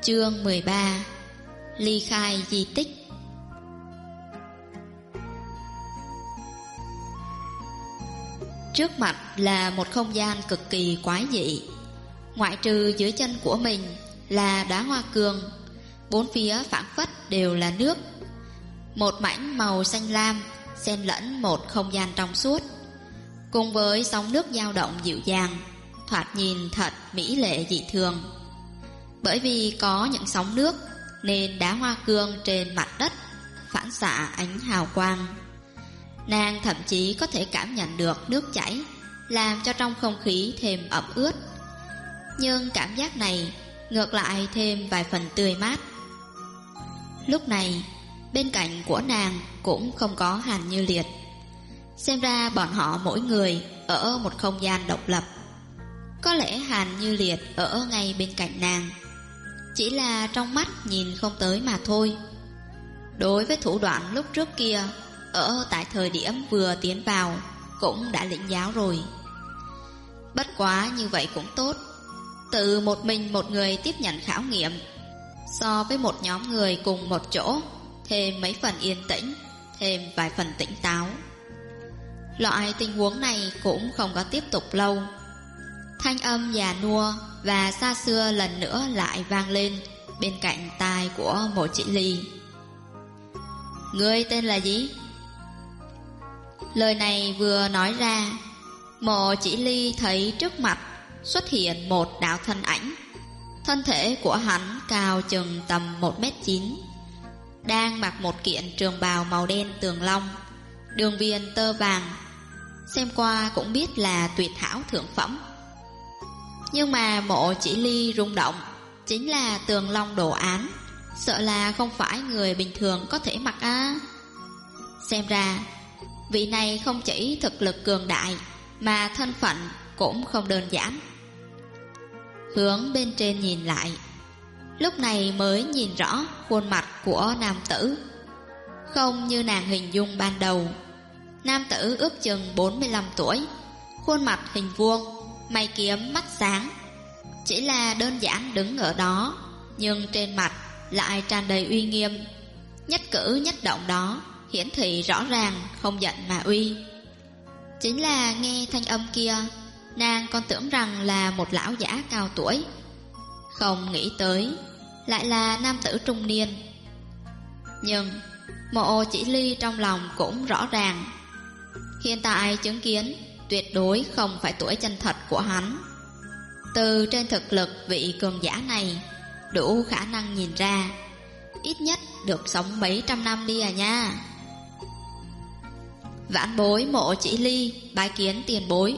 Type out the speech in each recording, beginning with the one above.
Chương 13. Ly khai di tích. Trước mặt là một không gian cực kỳ quái dị. Ngoại trừ dưới chân của mình là đá hoa cương, bốn phía phảng phất đều là nước. Một mảnh màu xanh lam xen lẫn một không gian trong suốt, cùng với sóng nước dao động dịu dàng, thoạt nhìn thật mỹ lệ dị thường. Bởi vì có những sóng nước nên đá hoa cương trên mặt đất phản xạ ánh hào quang. Nàng thậm chí có thể cảm nhận được nước chảy, làm cho trong không khí thêm ẩm ướt. Nhưng cảm giác này ngược lại thêm vài phần tươi mát. Lúc này bên cạnh của nàng cũng không có Hàn Như Liệt. Xem ra bọn họ mỗi người ở một không gian độc lập. Có lẽ Hàn Như Liệt ở ngay bên cạnh nàng, chỉ là trong mắt nhìn không tới mà thôi. Đối với thủ đoạn lúc trước kia, ở tại thời điểm vừa tiến vào cũng đã lĩnh giáo rồi. Bất quá như vậy cũng tốt, tự một mình một người tiếp nhận khảo nghiệm, so với một nhóm người cùng một chỗ, thêm mấy phần yên tĩnh, thêm vài phần tỉnh táo. Loại tình huống này cũng không có tiếp tục lâu. Thanh âm già nua và xa xưa lần nữa lại vang lên bên cạnh tai của Mộ Chỉ Ly. Ngươi tên là gì? Lời này vừa nói ra, Mộ Chỉ Ly thấy trước mặt xuất hiện một đạo thân ảnh. Thân thể của hắn cao chừng tầm 1m9, đang mặc một kiện trường bào màu đen tường long, đường viền tơ vàng, xem qua cũng biết là tuyệt hảo thượng phẩm. Nhưng mà Mộ Chỉ Ly rung động chính là tường long đồ án, sợ là không phải người bình thường có thể mặc á. Xem ra vị này không chỉ thực lực cường đại mà thân phận cũng không đơn giản. Hướng bên trên nhìn lại, lúc này mới nhìn rõ khuôn mặt của nam tử. Không như nàng hình dung ban đầu. Nam tử ước chừng 45 tuổi, khuôn mặt hình vuông, mày kiếm mắt sáng. Chỉ là đơn giản đứng ở đó, nhưng trên mặt lại tràn đầy uy nghiêm. Nhất cử nhất động đó hiển thị rõ ràng không giận mà uy. Chính là nghe thanh âm kia, nàng còn tưởng rằng là một lão giả cao tuổi, không nghĩ tới lại là nam tử trung niên. Nhưng Mộ Chỉ Ly trong lòng cũng rõ ràng, hiện tại chứng kiến tuyệt đối không phải tuổi chân thật của hắn. Từ trên thực lực vị cường giả này đủ khả năng nhìn ra, ít nhất được sống mấy trăm năm đi à nha. Vãn bối Mộ Chỉ Ly bái kiến tiền bối.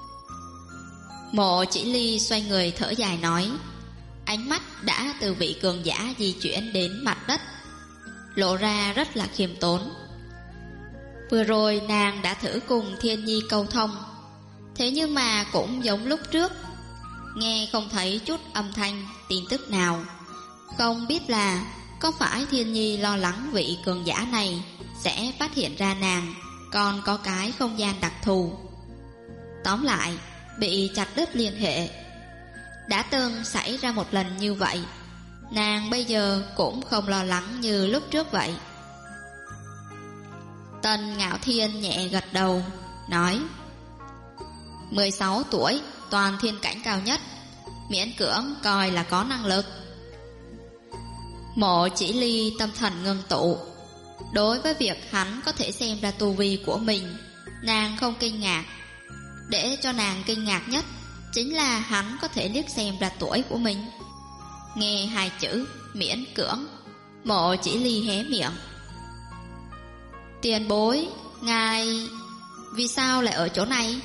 Mộ Chỉ Ly xoay người thở dài nói, ánh mắt đã từ vị cường giả di chuyển đến mặt đất, lộ ra rất là khiêm tốn. Vừa rồi nàng đã thử cùng Thiên Nhi câu thông, thế nhưng mà cũng giống lúc trước, nghe không thấy chút âm thanh tin tức nào. Không biết là có phải Thiên Nhi lo lắng vị cường giả này sẽ phát hiện ra nàng còn có cái không gian đặc thù. Tóm lại, bị chặt đứt liên hệ. Đã từng xảy ra một lần như vậy, nàng bây giờ cũng không lo lắng như lúc trước vậy. Tần Ngạo Thiên nhẹ gật đầu, nói, 16 tuổi, toàn thiên cảnh cao nhất, miễn cưỡng coi là có năng lực. Mộ Chỉ Ly tâm thần ngưng tụ. Đối với việc hắn có thể xem ra tu vi của mình, nàng không kinh ngạc. Để cho nàng kinh ngạc nhất chính là hắn có thể liếc xem ra tuổi của mình. Nghe hai chữ miễn cưỡng, Mộ Chỉ Ly hé miệng. Tiền bối, ngài vì sao lại ở chỗ này?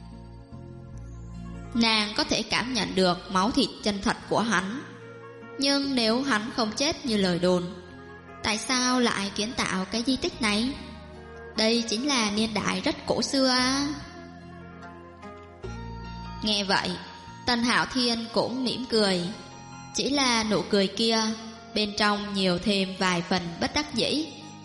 Nàng có thể cảm nhận được máu thịt chân thật của hắn. Nhưng nếu hắn không chết như lời đồn, tại sao lại kiến tạo cái di tích này? Đây chính là niên đại rất cổ xưa à? Nghe vậy, Tần Hạo Thiên cũng mỉm cười. Chỉ là nụ cười kia bên trong nhiều thêm vài phần bất đắc dĩ.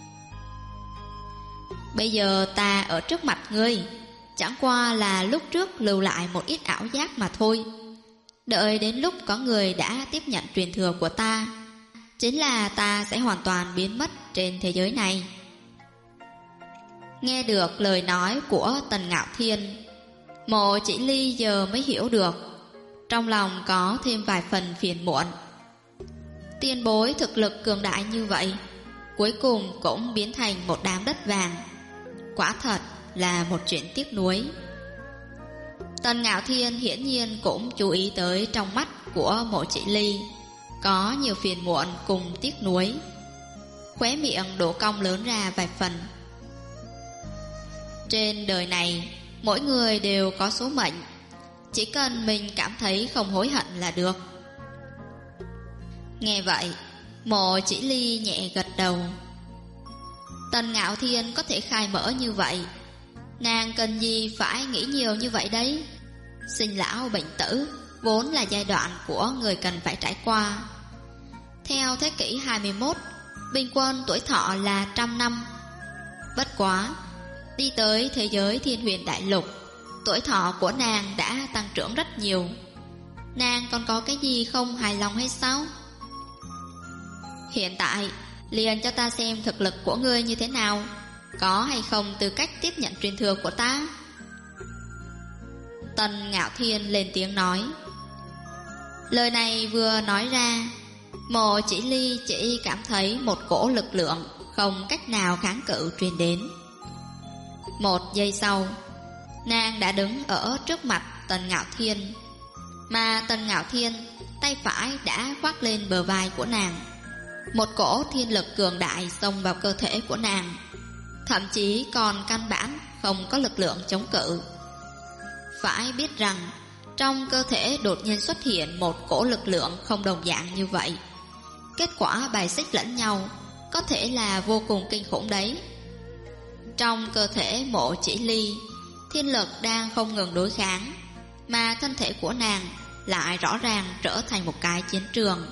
Bây giờ ta ở trước mặt ngươi, chẳng qua là lúc trước lưu lại một ít ảo giác mà thôi. Đợi đến lúc có người đã tiếp nhận truyền thừa của ta, chính là ta sẽ hoàn toàn biến mất trên thế giới này. Nghe được lời nói của Tần Ngạo Thiên, Mộ Chỉ Ly giờ mới hiểu được, trong lòng có thêm vài phần phiền muộn. Tiền bối thực lực cường đại như vậy, cuối cùng cũng biến thành một đám đất vàng, quả thật là một chuyện tiếc nuối. Tần Ngạo Thiên hiển nhiên cũng chú ý tới trong mắt của Mộ Chỉ Ly có nhiều phiền muộn cùng tiếc nuối, khóe miệng đổ cong lớn ra vài phần. Trên đời này, mỗi người đều có số mệnh, chỉ cần mình cảm thấy không hối hận là được. Nghe vậy, Mộ Chỉ Ly nhẹ gật đầu. Tần Ngạo Thiên có thể khai mở như vậy, nàng cần gì phải nghĩ nhiều như vậy đấy? Sinh lão bệnh tử vốn là giai đoạn của người cần phải trải qua. Theo thế kỷ 21, bình quân tuổi thọ là 100 năm. Bất quá, đi tới thế giới Thiên Huyền Đại Lục, tuổi thọ của nàng đã tăng trưởng rất nhiều. Nàng còn có cái gì không hài lòng hay sao? Hiện tại, liền cho ta xem thực lực của ngươi như thế nào, có hay không tư cách tiếp nhận truyền thừa của ta? Tần Ngạo Thiên lên tiếng nói. Lời này vừa nói ra, Mộ Chỉ Ly chỉ cảm thấy một cỗ lực lượng không cách nào kháng cự truyền đến. Một giây sau, nàng đã đứng ở trước mặt Tần Ngạo Thiên, mà Tần Ngạo Thiên tay phải đã khoác lên bờ vai của nàng. Một cỗ thiên lực cường đại xông vào cơ thể của nàng, thậm chí còn căn bản không có lực lượng chống cự. Phải biết rằng, trong cơ thể đột nhiên xuất hiện một cỗ lực lượng không đồng dạng như vậy, kết quả bài xích lẫn nhau có thể là vô cùng kinh khủng đấy. Trong cơ thể Mộ Chỉ Ly, thiên lực đang không ngừng đối kháng, mà thân thể của nàng lại rõ ràng trở thành một cái chiến trường.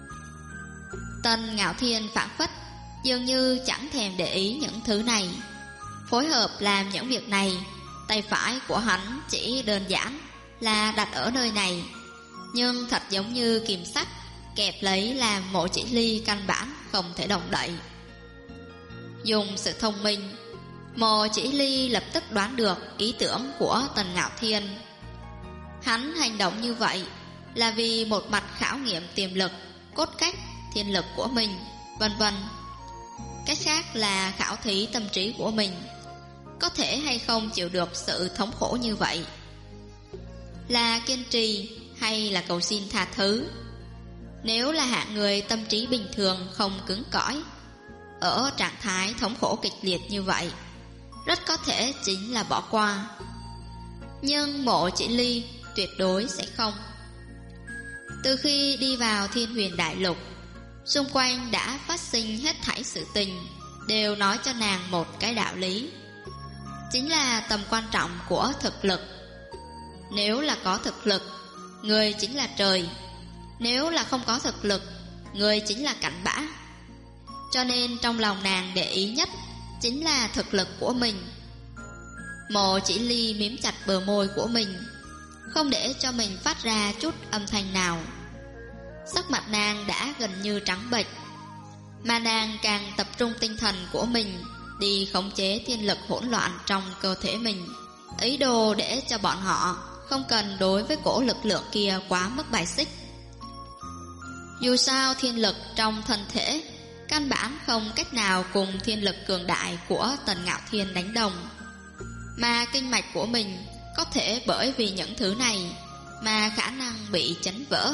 Tần Ngạo Thiên phảng phất dường như chẳng thèm để ý những thứ này, phối hợp làm những việc này. Tay phải của hắn chỉ đơn giản là đặt ở nơi này, nhưng thật giống như kìm sắt kẹp lấy làm Mộ Chỉ Ly căn bản không thể động đậy. Dùng sự thông minh, Mộ Chỉ Ly lập tức đoán được ý tưởng của Tần Ngạo Thiên. Hắn hành động như vậy là vì một mặt khảo nghiệm tiềm lực, cốt cách, thiên lực của mình, vân vân. Cách khác là khảo thí tâm trí của mình, có thể hay không chịu được sự thống khổ như vậy, là kiên trì hay là cầu xin tha thứ. Nếu là hạng người tâm trí bình thường không cứng cỏi, ở trạng thái thống khổ kịch liệt như vậy, rất có thể chính là bỏ qua. Nhưng Mộ Chỉ Ly tuyệt đối sẽ không. Từ khi đi vào Thiên Huyền Đại Lục, xung quanh đã phát sinh hết thảy sự tình đều nói cho nàng một cái đạo lý, chính là tầm quan trọng của thực lực. Nếu là có thực lực, người chính là trời. Nếu là không có thực lực, người chính là cặn bã. Cho nên trong lòng nàng để ý nhất chính là thực lực của mình. Mộ Chỉ Ly mím chặt bờ môi của mình, không để cho mình phát ra chút âm thanh nào. Sắc mặt nàng đã gần như trắng bệch, mà nàng càng tập trung tinh thần của mình đi khống chế thiên lực hỗn loạn trong cơ thể mình, ý đồ để cho bọn họ không cần đối với cỗ lực lượng kia quá mức bài xích. Dù sao thiên lực trong thân thể căn bản không cách nào cùng thiên lực cường đại của Tần Ngạo Thiên đánh đồng, mà kinh mạch của mình có thể bởi vì những thứ này mà khả năng bị chấn vỡ.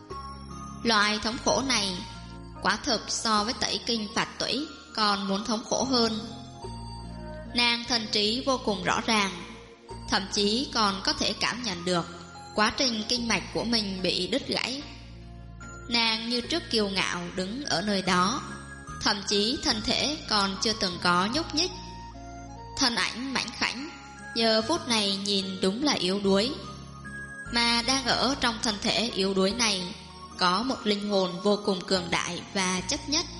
Loại thống khổ này quả thực so với tẩy kinh phạt tủy còn muốn thống khổ hơn. Nàng thần trí vô cùng rõ ràng, thậm chí còn có thể cảm nhận được quá trình kinh mạch của mình bị đứt gãy. Nàng như trước kiêu ngạo đứng ở nơi đó, thậm chí thân thể còn chưa từng có nhúc nhích. Thân ảnh mảnh khảnh giờ phút này nhìn đúng là yếu đuối, mà đang ở trong thân thể yếu đuối này có một linh hồn vô cùng cường đại và chấp nhất.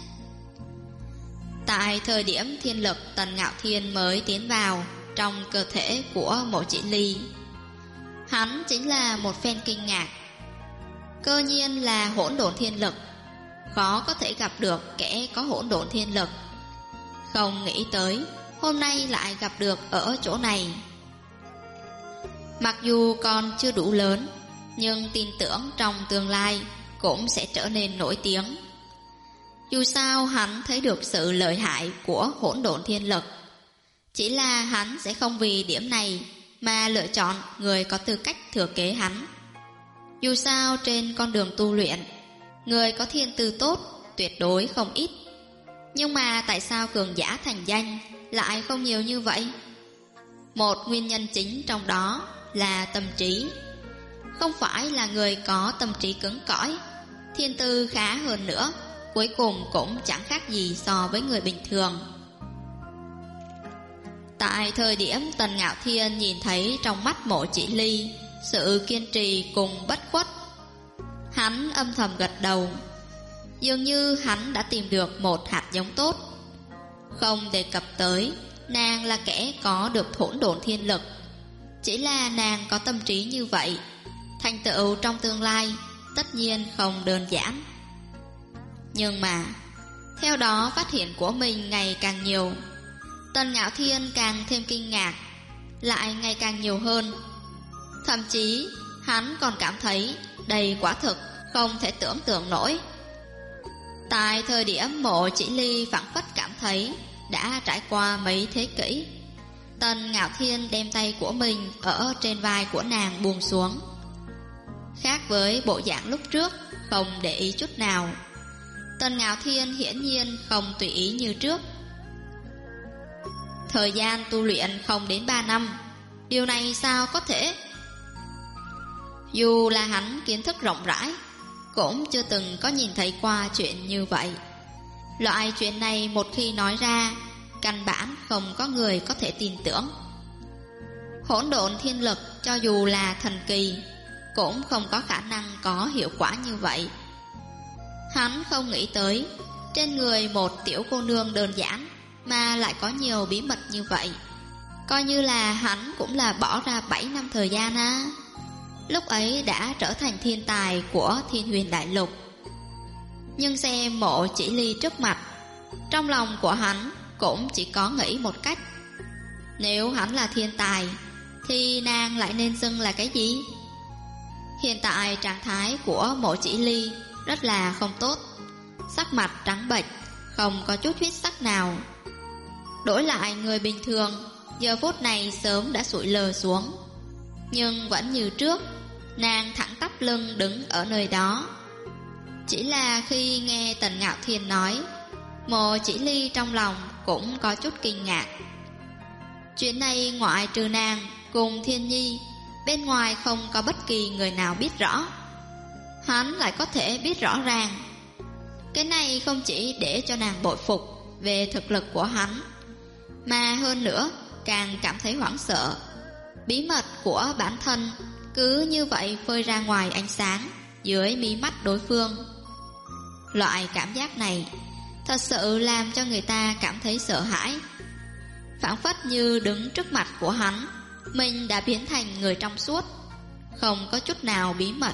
Tại thời điểm thiên lực Tần Ngạo Thiên mới tiến vào trong cơ thể của Mộ Chỉ Ly, hắn chính là một phen kinh ngạc, Cơ nhiên là hỗn độn thiên lực, khó có thể gặp được kẻ có hỗn độn thiên lực. Không nghĩ tới hôm nay lại gặp được ở chỗ này. Mặc dù còn chưa đủ lớn, nhưng tin tưởng trong tương lai cũng sẽ trở nên nổi tiếng. Dù sao hắn thấy được sự lợi hại của hỗn độn thiên lực, chỉ là hắn sẽ không vì điểm này mà lựa chọn người có tư cách thừa kế hắn. Dù sao trên con đường tu luyện, người có thiên tư tốt tuyệt đối không ít. Nhưng mà tại sao cường giả thành danh lại không nhiều như vậy? Một nguyên nhân chính trong đó là tâm trí. Không phải là người có tâm trí cứng cỏi, thiên tư khá hơn nữa, cuối cùng cũng chẳng khác gì so với người bình thường. Tại thời điểm Tần Ngạo Thiên nhìn thấy trong mắt Mộ Chỉ Ly sự kiên trì cùng bất khuất, hắn âm thầm gật đầu. Dường như hắn đã tìm được một hạt giống tốt. Không đề cập tới nàng là kẻ có được hỗn độn thiên lực, chỉ là nàng có tâm trí như vậy, thành tựu trong tương lai tất nhiên không đơn giản. Nhưng mà theo đó phát hiện của mình ngày càng nhiều, Tần Ngạo Thiên càng thêm kinh ngạc, lại ngày càng nhiều hơn. Thậm chí hắn còn cảm thấy đây quả thực không thể tưởng tượng nổi. Tại thời điểm Mộ Chỉ Ly phảng phất cảm thấy đã trải qua mấy thế kỷ, Tần Ngạo Thiên đem tay của mình ở trên vai của nàng buông xuống. Khác với bộ dạng lúc trước không để ý chút nào, Tần Ngạo Thiên hiển nhiên không tùy ý như trước. Thời gian tu luyện không đến 3 năm, điều này sao có thể? Dù là hắn kiến thức rộng rãi, cũng chưa từng có nhìn thấy qua chuyện như vậy. Loại chuyện này một khi nói ra, căn bản không có người có thể tin tưởng. Hỗn độn thiên lực cho dù là thần kỳ, cũng không có khả năng có hiệu quả như vậy. Hắn không nghĩ tới trên người một tiểu cô nương đơn giản mà lại có nhiều bí mật như vậy. Coi như là hắn cũng là bỏ ra 7 năm thời gian á. Lúc ấy đã trở thành thiên tài của Thiên Huyền Đại Lục. Nhưng xem Mộ Chỉ Ly trước mặt, trong lòng của hắn cũng chỉ có nghĩ một cách: nếu hắn là thiên tài thì nàng lại nên xưng là cái gì? Hiện tại trạng thái của Mộ Chỉ Ly rất là không tốt, sắc mặt trắng bệch, không có chút huyết sắc nào. Đổi lại người bình thường, giờ phút này sớm đã sụi lơ xuống. Nhưng vẫn như trước, nàng thẳng tắp lưng đứng ở nơi đó. Chỉ là khi nghe Tần Ngạo Thiên nói, Mộ Chỉ Ly trong lòng cũng có chút kinh ngạc. Chuyện này ngoại trừ nàng cùng Thiên Nhi, bên ngoài không có bất kỳ người nào biết rõ. Hắn lại có thể biết rõ ràng. Cái này không chỉ để cho nàng bội phục về thực lực của hắn, mà hơn nữa càng cảm thấy hoảng sợ. Bí mật của bản thân cứ như vậy phơi ra ngoài ánh sáng dưới mí mắt đối phương. Loại cảm giác này thật sự làm cho người ta cảm thấy sợ hãi. Phảng phất như đứng trước mặt của hắn, mình đã biến thành người trong suốt, không có chút nào bí mật.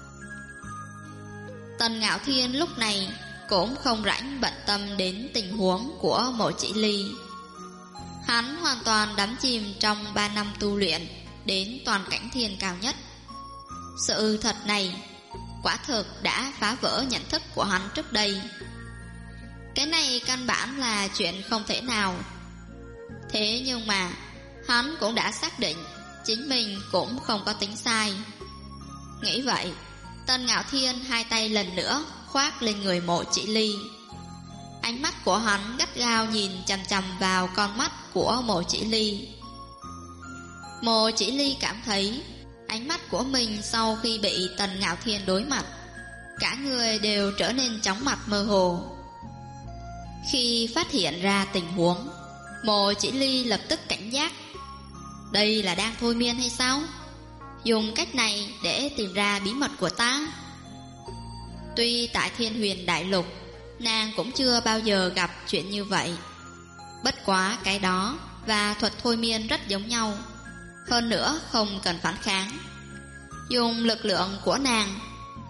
Tần Ngạo Thiên lúc này cũng không rảnh bận tâm đến tình huống của Mộ Chỉ Ly. Hắn hoàn toàn đắm chìm trong 3 năm tu luyện đến toàn cảnh thiên cao nhất. Sự thật này quả thực đã phá vỡ nhận thức của hắn trước đây. Cái này căn bản là chuyện không thể nào. Thế nhưng mà hắn cũng đã xác định chính mình cũng không có tính sai. Nghĩ vậy, Tần Ngạo Thiên hai tay lần nữa khoác lên người Mộ Chỉ Ly. Ánh mắt của hắn gắt gao nhìn chằm chằm vào con mắt của Mộ Chỉ Ly. Mộ Chỉ Ly cảm thấy ánh mắt của mình sau khi bị Tần Ngạo Thiên đối mặt, cả người đều trở nên chóng mặt mơ hồ. Khi phát hiện ra tình huống, Mộ Chỉ Ly lập tức cảnh giác. Đây là đang thôi miên hay sao? Dùng cách này để tìm ra bí mật của ta? Tuy tại Thiên Huyền Đại Lục nàng cũng chưa bao giờ gặp chuyện như vậy, bất quá cái đó và thuật thôi miên rất giống nhau. Hơn nữa không cần phản kháng, dùng lực lượng của nàng,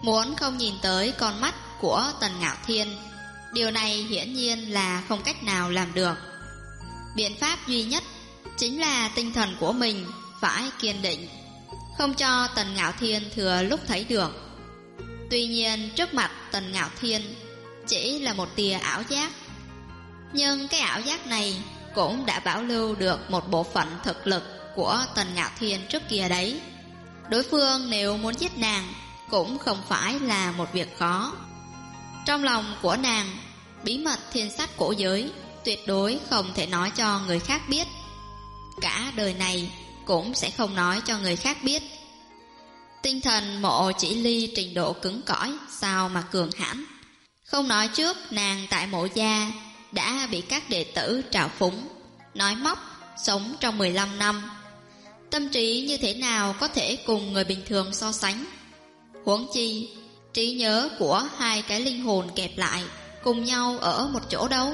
muốn không nhìn tới con mắt của Tần Ngạo Thiên. Điều này hiển nhiên là không cách nào làm được. Biện pháp duy nhất chính là tinh thần của mình phải kiên định, không cho Tần Ngạo Thiên thừa lúc thấy được. Tuy nhiên trước mặt Tần Ngạo Thiên chỉ là một tia ảo giác, nhưng cái ảo giác này cũng đã bảo lưu được một bộ phận thực lực của Tần Ngạo Thiên trước kia đấy. Đối phương nếu muốn giết nàng cũng không phải là một việc khó. Trong lòng của nàng, bí mật thiên sát cổ giới tuyệt đối không thể nói cho người khác biết. Cả đời này cũng sẽ không nói cho người khác biết. Tinh thần Mộ Chỉ Ly trình độ cứng cỏi sao mà cường hãn. Không nói trước nàng tại Mộ gia đã bị các đệ tử trào phúng, nói móc, sống trong 15 năm. Tâm trí như thế nào có thể cùng người bình thường so sánh? Huống chi, trí nhớ của hai cái linh hồn kẹp lại cùng nhau ở một chỗ đâu.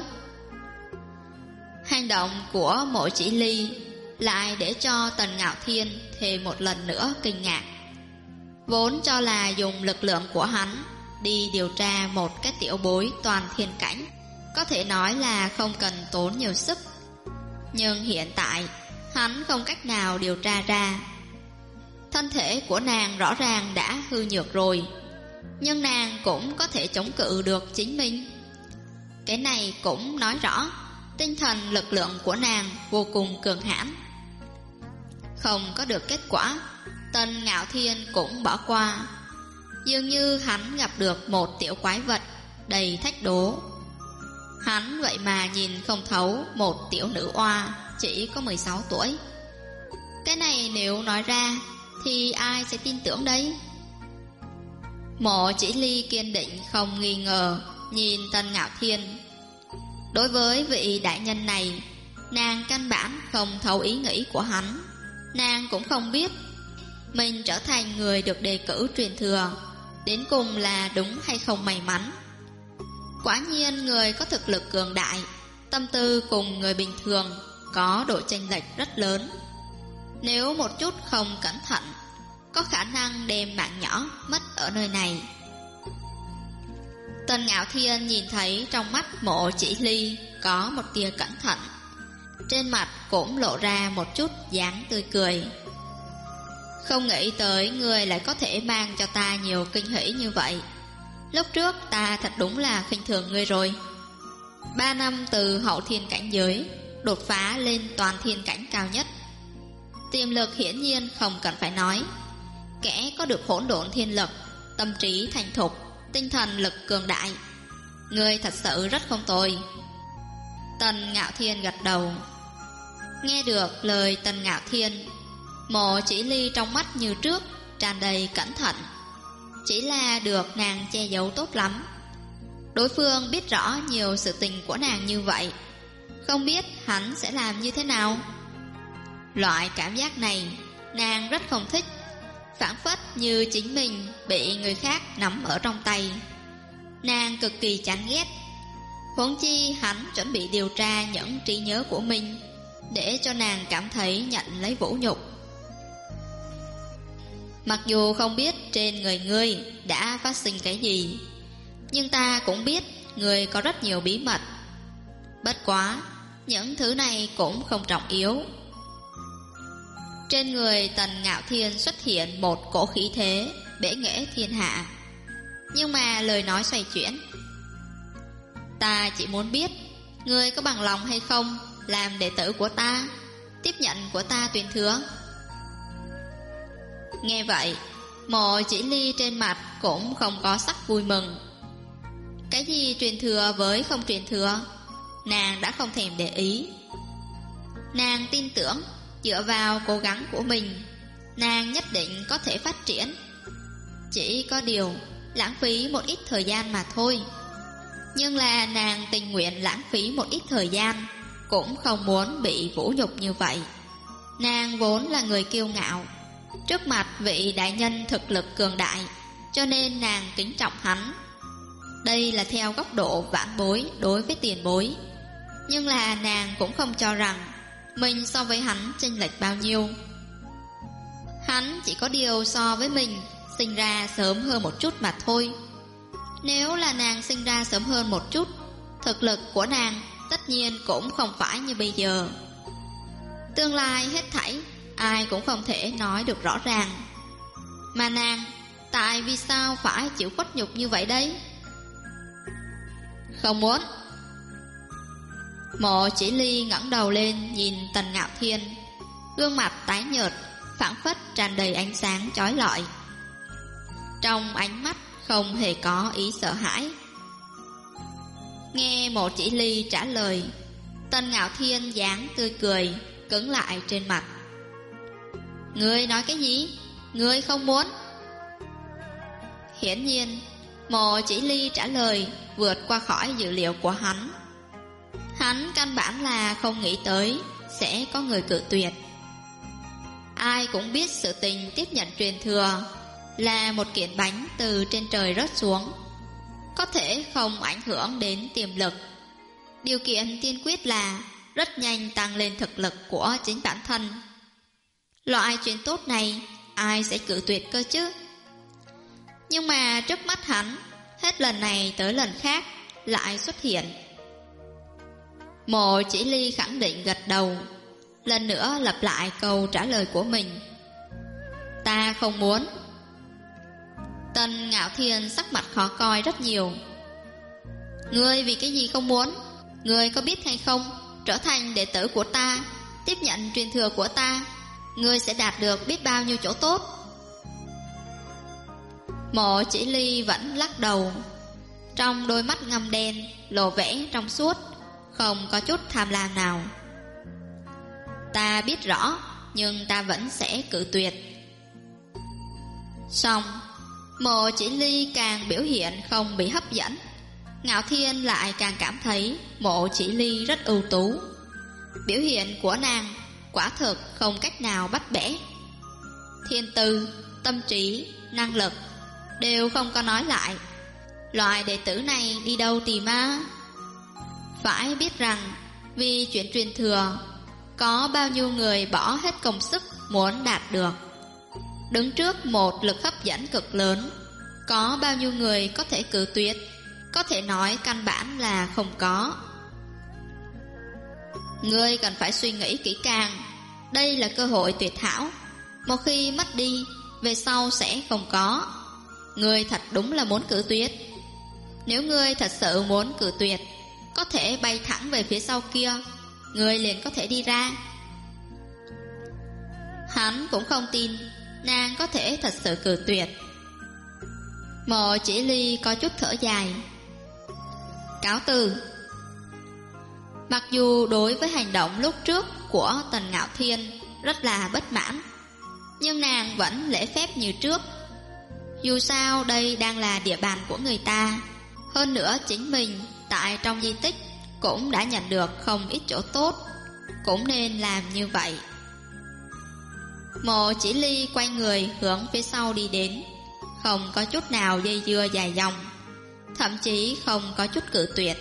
Hành động của Mộ Chỉ Ly lại để cho Tần Ngạo Thiên thêm một lần nữa kinh ngạc. Vốn cho là dùng lực lượng của hắn đi điều tra một cái tiểu bối toàn thiên cảnh, có thể nói là không cần tốn nhiều sức. Nhưng hiện tại hắn không cách nào điều tra ra. Thân thể của nàng rõ ràng đã hư nhược rồi, nhưng nàng cũng có thể chống cự được chính mình. Cái này cũng nói rõ tinh thần lực lượng của nàng vô cùng cường hãn. Không có được kết quả, Tần Ngạo Thiên cũng bỏ qua. Dường như hắn gặp được một tiểu quái vật đầy thách đố. Hắn vậy mà nhìn không thấu một tiểu nữ oa chỉ có 16 tuổi. Cái này nếu nói ra thì ai sẽ tin tưởng đấy? Mộ Chỉ Ly kiên định không nghi ngờ nhìn Tần Ngạo Thiên. Đối với vị đại nhân này, nàng căn bản không thấu ý nghĩ của hắn. Nàng cũng không biết mình trở thành người được đề cử truyền thừa đến cùng là đúng hay không may mắn. Quả nhiên người có thực lực cường đại, tâm tư cùng người bình thường có độ chênh lệch rất lớn. Nếu một chút không cẩn thận, có khả năng đem mạng nhỏ mất ở nơi này. Tần Ngạo Thiên nhìn thấy trong mắt Mộ Chỉ Ly có một tia cẩn thận, trên mặt cũng lộ ra một chút dáng tươi cười. Không nghĩ tới người lại có thể mang cho ta nhiều kinh hỉ như vậy. Lúc trước ta thật đúng là khinh thường ngươi rồi. 3 năm từ hậu thiên cảnh giới đột phá lên toàn thiên cảnh cao nhất, tiềm lực hiển nhiên không cần phải nói. Kẻ có được hỗn độn thiên lực, tâm trí thành thục, tinh thần lực cường đại, ngươi thật sự rất không tồi. Tần Ngạo Thiên gật đầu. Nghe được lời Tần Ngạo Thiên, Mộ Chỉ Ly trong mắt như trước tràn đầy cẩn thận. Chỉ là được nàng che giấu tốt lắm. Đối phương biết rõ nhiều sự tình của nàng như vậy, không biết hắn sẽ làm như thế nào. Loại cảm giác này nàng rất không thích, phảng phất như chính mình bị người khác nắm ở trong tay. Nàng cực kỳ chán ghét. Huống chi hắn chuẩn bị điều tra những trí nhớ của mình, để cho nàng cảm thấy nhận lấy vũ nhục. Mặc dù không biết trên người ngươi đã phát sinh cái gì, nhưng ta cũng biết ngươi có rất nhiều bí mật. Bất quá, những thứ này cũng không trọng yếu. Trên người Tần Ngạo Thiên xuất hiện một cỗ khí thế bẽ nghệ thiên hạ. Nhưng mà lời nói xoay chuyển. Ta chỉ muốn biết ngươi có bằng lòng hay không làm đệ tử của ta, tiếp nhận của ta truyền thừa. Nghe vậy, Mộ Chỉ Ly trên mặt cũng không có sắc vui mừng. Cái gì truyền thừa với không truyền thừa, nàng đã không thèm để ý. Nàng tin tưởng dựa vào cố gắng của mình, nàng nhất định có thể phát triển. Chỉ có điều lãng phí một ít thời gian mà thôi. Nhưng là nàng tình nguyện lãng phí một ít thời gian, cũng không muốn bị vũ nhục như vậy. Nàng vốn là người kiêu ngạo, trước mặt vị đại nhân thực lực cường đại, cho nên nàng kính trọng hắn. Đây là theo góc độ vãn bối đối với tiền bối. Nhưng là nàng cũng không cho rằng mình so với hắn chênh lệch bao nhiêu. Hắn chỉ có điều so với mình sinh ra sớm hơn một chút mà thôi. Nếu là nàng sinh ra sớm hơn một chút, thực lực của nàng tất nhiên cũng không phải như bây giờ. Tương lai hết thảy ai cũng không thể nói được rõ ràng. Mà nàng, tại vì sao phải chịu khuất nhục như vậy đấy? Không muốn. Mộ Chỉ Ly ngẩng đầu lên nhìn Tần Ngạo Thiên, gương mặt tái nhợt, phảng phất tràn đầy ánh sáng chói lọi. Trong ánh mắt không hề có ý sợ hãi. Nghe Mộ Chỉ Ly trả lời, Tần Ngạo Thiên dáng tươi cười cứng lại trên mặt. Ngươi nói cái gì? Ngươi không muốn? Hiển nhiên, Mộ Chỉ Ly trả lời vượt qua khỏi dự liệu của hắn. Hắn căn bản là không nghĩ tới sẽ có người cự tuyệt. Ai cũng biết sự tình tiếp nhận truyền thừa là một kiện bánh từ trên trời rớt xuống, có thể không ảnh hưởng đến tiềm lực. Điều kiện tiên quyết là rất nhanh tăng lên thực lực của chính bản thân. Loại chuyện tốt này ai sẽ cự tuyệt cơ chứ? Nhưng mà trước mắt hắn, hết lần này tới lần khác lại xuất hiện. Mộ Chỉ Ly khẳng định gật đầu, lần nữa lặp lại câu trả lời của mình. Ta không muốn. Tần Ngạo Thiên sắc mặt khó coi rất nhiều. Ngươi vì cái gì không muốn? Ngươi có biết hay không, trở thành đệ tử của ta, tiếp nhận truyền thừa của ta, ngươi sẽ đạt được biết bao nhiêu chỗ tốt. Mộ Chỉ Ly vẫn lắc đầu, trong đôi mắt ngăm đen lộ vẻ trong suốt, không có chút tham lam nào. Ta biết rõ, nhưng ta vẫn sẽ cự tuyệt. Xong, Mộ Chỉ Ly càng biểu hiện không bị hấp dẫn, Ngạo Thiên lại càng cảm thấy Mộ Chỉ Ly rất ưu tú. Biểu hiện của nàng quả thực không cách nào bắt bẻ. Thiên tư, tâm trí, năng lực đều không có nói lại. Loại đệ tử này đi đâu tìm á? Phải biết rằng vì chuyện truyền thừa, có bao nhiêu người bỏ hết công sức muốn đạt được. Đứng trước một lực hấp dẫn cực lớn, có bao nhiêu người có thể cự tuyệt? Có thể nói căn bản là không có. Ngươi cần phải suy nghĩ kỹ càng. Đây là cơ hội tuyệt hảo, một khi mất đi, về sau sẽ không có. Ngươi thật đúng là muốn cự tuyệt. Nếu ngươi thật sự muốn cự tuyệt, có thể bay thẳng về phía sau kia, ngươi liền có thể đi ra. Hắn cũng không tin nàng có thể thật sự cự tuyệt. Mộ Chỉ Ly có chút thở dài. Cáo từ. Mặc dù đối với hành động lúc trước của Tần Ngạo Thiên rất là bất mãn, nhưng nàng vẫn lễ phép như trước. Dù sao đây đang là địa bàn của người ta, hơn nữa chính mình tại trong di tích cũng đã nhận được không ít chỗ tốt, cũng nên làm như vậy. Mộ Chỉ Ly quay người hướng phía sau đi đến, không có chút nào dây dưa dài dòng, thậm chí không có chút cự tuyệt.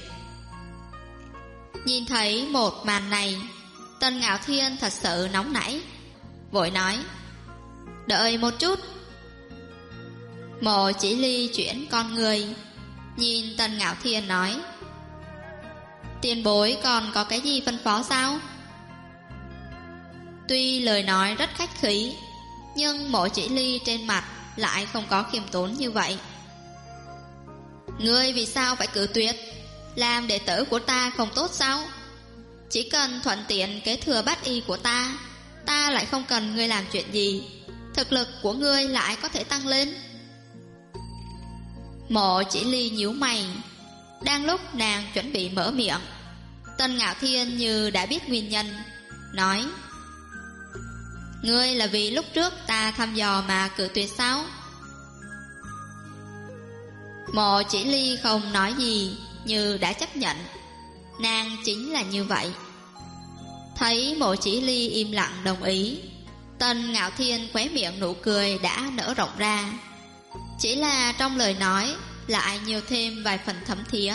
Nhìn thấy một màn này, Tần Ngạo Thiên thật sự nóng nảy, vội nói: đợi một chút. Mộ Chỉ Ly chuyển con người, nhìn Tần Ngạo Thiên nói: tiền bối còn có cái gì phân phó sao? Tuy lời nói rất khách khí, nhưng Mộ Chỉ Ly trên mặt lại không có khiêm tốn như vậy. Ngươi vì sao phải cự tuyệt? Làm đệ tử của ta không tốt sao? Chỉ cần thuận tiện kế thừa bát y của ta, ta lại không cần ngươi làm chuyện gì, thực lực của ngươi lại có thể tăng lên. Mộ Chỉ Ly nhíu mày. Đang lúc nàng chuẩn bị mở miệng, Tần Ngạo Thiên như đã biết nguyên nhân, nói: ngươi là vì lúc trước ta thăm dò mà cự tuyệt sao? Mộ Chỉ Ly không nói gì, như đã chấp nhận. Nàng chính là như vậy. Thấy Mộ Chỉ Ly im lặng đồng ý, Tần Ngạo Thiên khóe miệng nụ cười đã nở rộng ra, chỉ là trong lời nói lại nhiều thêm vài phần thấm thía.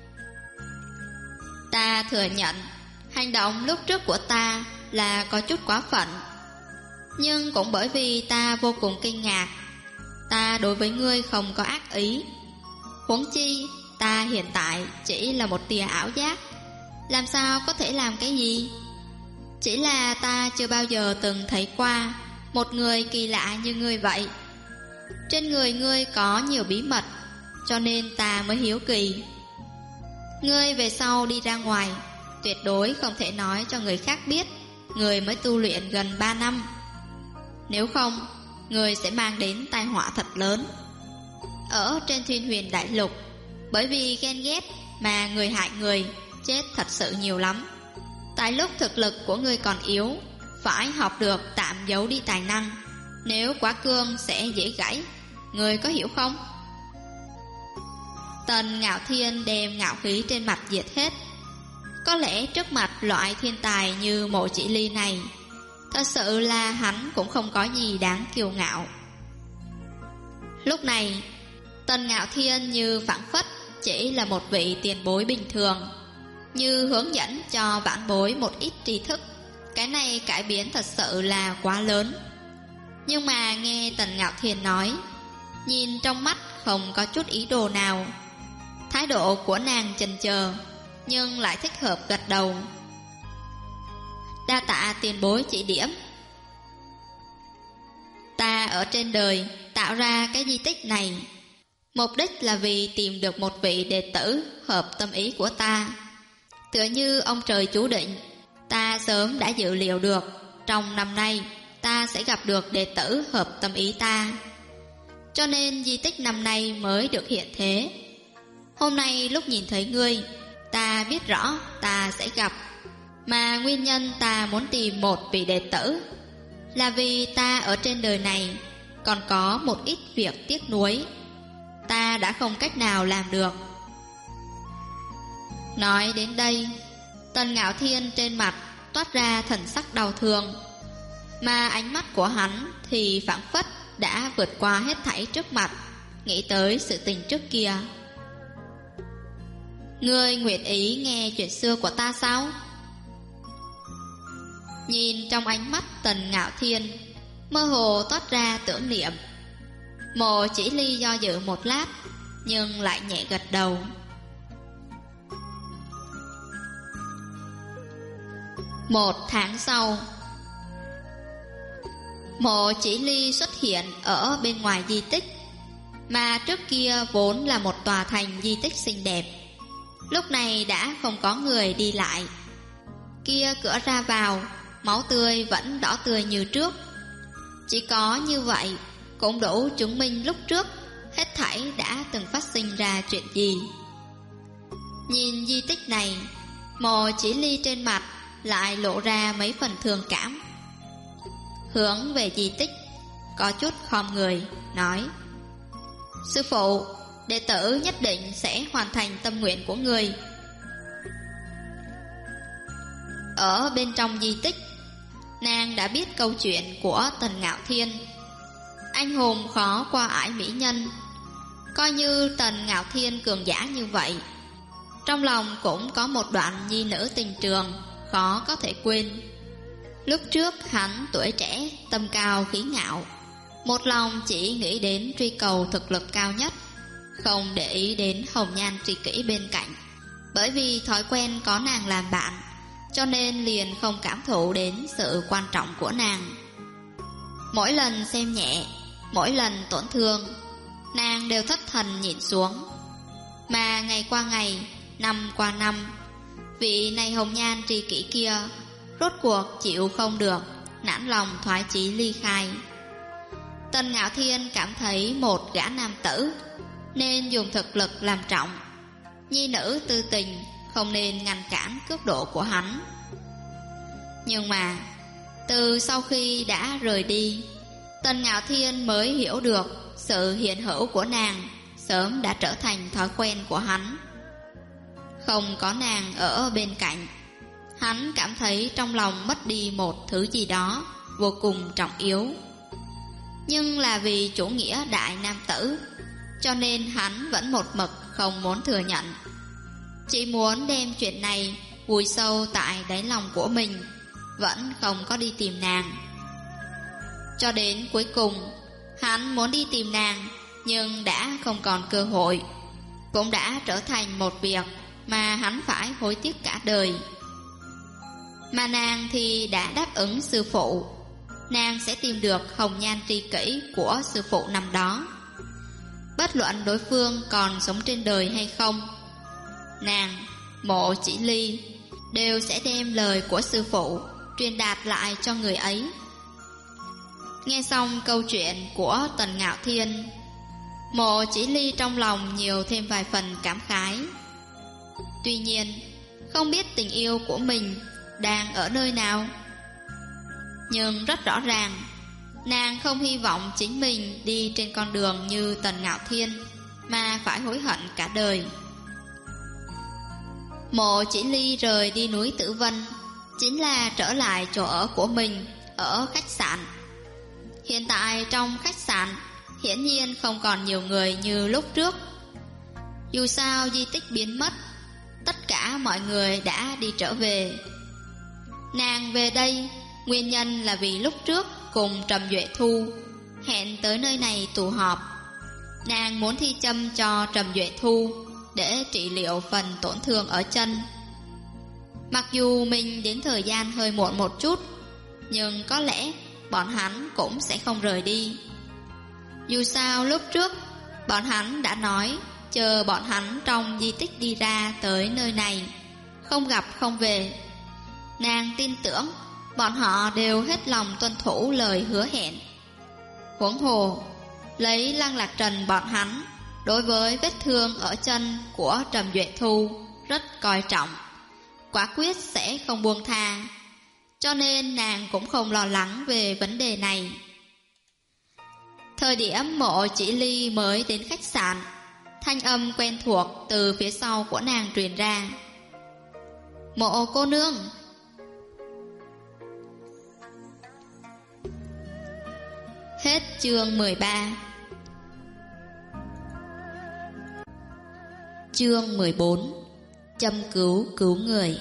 Ta thừa nhận hành động lúc trước của ta là có chút quá phận, nhưng cũng bởi vì ta vô cùng kinh ngạc, Ta đối với ngươi không có ác ý. Huống chi ta hiện tại chỉ là một tia ảo giác, làm sao có thể làm cái gì? Chỉ là ta chưa bao giờ từng thấy qua một người kỳ lạ như ngươi vậy. Trên người ngươi có nhiều bí mật, cho nên ta mới hiếu kỳ. Ngươi về sau đi ra ngoài, tuyệt đối không thể nói cho người khác biết ngươi mới tu luyện gần 3 năm. Nếu không, ngươi sẽ mang đến tai họa thật lớn. Ở trên Thiên Huyền Đại Lục, bởi vì ghen ghét mà người hại người chết thật sự nhiều lắm. Tại lúc thực lực của ngươi còn yếu, phải học được tạm giấu đi tài năng. Nếu quá cương sẽ dễ gãy. Ngươi có hiểu không? Tần Ngạo Thiên đem ngạo khí trên mặt diệt hết. Có lẽ trước mặt loại thiên tài như Mộ Chỉ Ly này, thật sự là hắn cũng không có gì đáng kiêu ngạo. Lúc này, Tần Ngạo Thiên như phảng phất chỉ là một vị tiền bối bình thường, như hướng dẫn cho vãn bối một ít tri thức. Cái này cải biến thật sự là quá lớn. Nhưng mà nghe Tần Ngạo Thiên nói, nhìn trong mắt không có chút ý đồ nào. Thái độ của nàng chần chờ, nhưng lại thích hợp gật đầu. Đa tạ tiền bối chỉ điểm. Ta ở trên đời tạo ra cái di tích này, mục đích là vì tìm được một vị đệ tử hợp tâm ý của ta. Tựa như ông trời chú định, ta sớm đã dự liệu được trong năm nay ta sẽ gặp được đệ tử hợp tâm ý ta, cho nên di tích năm nay mới được hiện thế. Hôm nay lúc nhìn thấy ngươi, ta biết rõ ta sẽ gặp. Mà nguyên nhân ta muốn tìm một vị đệ tử là vì ta ở trên đời này còn có một ít việc tiếc nuối, ta đã không cách nào làm được. Nói đến đây, Tần Ngạo Thiên trên mặt toát ra thần sắc đau thương, mà ánh mắt của hắn thì phảng phất đã vượt qua hết thảy trước mặt, nghĩ tới sự tình trước kia. Ngươi nguyện ý nghe chuyện xưa của ta sao? Nhìn trong ánh mắt Tần Ngạo Thiên, mơ hồ toát ra tưởng niệm. Mộ Chỉ Ly do dự một lát, nhưng lại nhẹ gật đầu. Một tháng sau, Mộ Chỉ Ly xuất hiện ở bên ngoài di tích, mà trước kia vốn là một tòa thành di tích xinh đẹp. Lúc này đã không có người đi lại. Kia cửa ra vào, máu tươi vẫn đỏ tươi như trước. Chỉ có như vậy cũng đủ chứng minh lúc trước hết thảy đã từng phát sinh ra chuyện gì. Nhìn di tích này, Mộ Chỉ Ly trên mặt lại lộ ra mấy phần thương cảm. Hướng về di tích, có chút khom người, nói: Sư phụ, đệ tử nhất định sẽ hoàn thành tâm nguyện của người. Ở bên trong di tích, nàng đã biết câu chuyện của Tần Ngạo Thiên, anh hùng khó qua ải mỹ nhân. Coi như Tần Ngạo Thiên cường giả như vậy, trong lòng cũng có một đoạn nhi nữ tình trường khó có thể quên. Lúc trước hắn tuổi trẻ, tâm cao khí ngạo, một lòng chỉ nghĩ đến truy cầu thực lực cao nhất, không để ý đến hồng nhan tri kỷ bên cạnh. Bởi vì thói quen có nàng làm bạn, cho nên liền không cảm thụ đến sự quan trọng của nàng. Mỗi lần xem nhẹ, mỗi lần tổn thương, nàng đều thất thần nhìn xuống. Mà ngày qua ngày, năm qua năm, vị này hồng nhan tri kỷ kia rốt cuộc chịu không được, nản lòng thoái chí ly khai. Tần Ngạo Thiên cảm thấy một gã nam tử nên dùng thực lực làm trọng, nhi nữ tư tình không nên ngăn cản cước độ của hắn. Nhưng mà từ sau khi đã rời đi, Tần Ngạo Thiên mới hiểu được sự hiện hữu của nàng sớm đã trở thành thói quen của hắn. Không có nàng ở bên cạnh, hắn cảm thấy trong lòng mất đi một thứ gì đó vô cùng trọng yếu. Nhưng là vì chủ nghĩa đại nam tử, cho nên hắn vẫn một mực không muốn thừa nhận, chỉ muốn đem chuyện này vùi sâu tại đáy lòng của mình, vẫn không có đi tìm nàng. Cho đến cuối cùng, Hắn muốn đi tìm nàng, nhưng đã không còn cơ hội, cũng đã trở thành một việc mà hắn phải hối tiếc cả đời. Mà nàng thì đã đáp ứng sư phụ, nàng sẽ tìm được hồng nhan tri kỷ của sư phụ năm đó. Bất luận đối phương còn sống trên đời hay không, nàng, Mộ Chỉ Ly đều sẽ đem lời của sư phụ truyền đạt lại cho người ấy. Nghe xong câu chuyện của Tần Ngạo Thiên, Mộ Chỉ Ly trong lòng nhiều thêm vài phần cảm khái. Tuy nhiên, không biết tình yêu của mình đang ở nơi nào. Nhưng rất rõ ràng, nàng không hy vọng chính mình đi trên con đường như Tần Ngạo Thiên mà phải hối hận cả đời. Mộ Chỉ Ly rời đi núi Tử Vân chính là trở lại chỗ ở của mình ở khách sạn. Hiện tại trong khách sạn hiển nhiên không còn nhiều người như lúc trước. Dù sao di tích biến mất, tất cả mọi người đã đi trở về. Nàng về đây nguyên nhân là vì lúc trước cùng Trầm Duệ Thu hẹn tới nơi này tụ họp. Nàng muốn thi châm cho Trầm Duệ Thu để trị liệu phần tổn thương ở chân. Mặc dù mình đến thời gian hơi muộn một chút, nhưng có lẽ bọn hắn cũng sẽ không rời đi. Dù sao lúc trước bọn hắn đã nói chờ bọn hắn trong di tích đi ra tới nơi này, không gặp không về. Nàng tin tưởng bọn họ đều hết lòng tuân thủ lời hứa hẹn. Huống hồ, lấy Lăng Lạc Trần bọn hắn đối với vết thương ở chân của Trầm Duệ Thu rất coi trọng, quả quyết sẽ không buông tha, cho nên nàng cũng không lo lắng về vấn đề này. Thời điểm Mộ Chỉ Ly mới đến khách sạn, thanh âm quen thuộc từ phía sau của nàng truyền ra. Mộ cô nương. Hết chương 13. Chương 14. Châm cứu cứu người.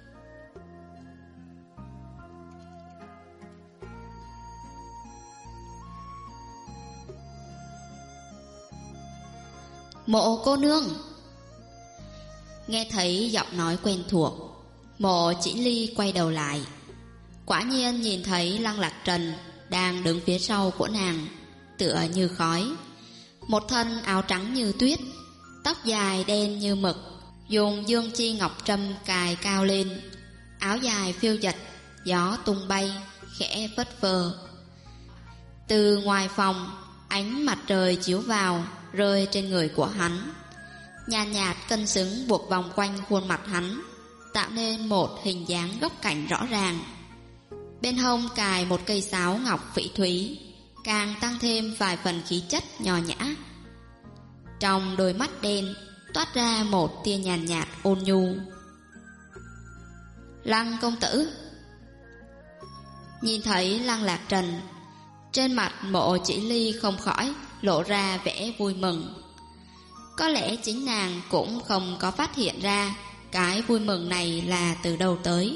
Mộ cô nương. Nghe thấy giọng nói quen thuộc, Mộ Chỉ Ly quay đầu lại. Quả nhiên nhìn thấy Lăng Lạc Trần đang đứng phía sau của nàng, tựa như khói, một thân áo trắng như tuyết, tóc dài đen như mực, dùng dương chi ngọc trâm cài cao lên, áo dài phiêu dật, gió tung bay, khẽ phất phơ. Từ ngoài phòng, ánh mặt trời chiếu vào, rơi trên người của hắn, nhàn nhạt cân xứng buộc vòng quanh khuôn mặt hắn, tạo nên một hình dáng góc cạnh rõ ràng. Bên hông cài một cây sáo ngọc phỉ thúy, càng tăng thêm vài phần khí chất nho nhã. Trong đôi mắt đen toát ra một tia nhàn nhạt ôn nhu. Lăng công tử. Nhìn thấy Lăng Lạc Trần, trên mặt Mộ Chỉ Ly không khỏi lộ ra vẻ vui mừng. Có lẽ chính nàng cũng không có phát hiện ra cái vui mừng này là từ đâu tới.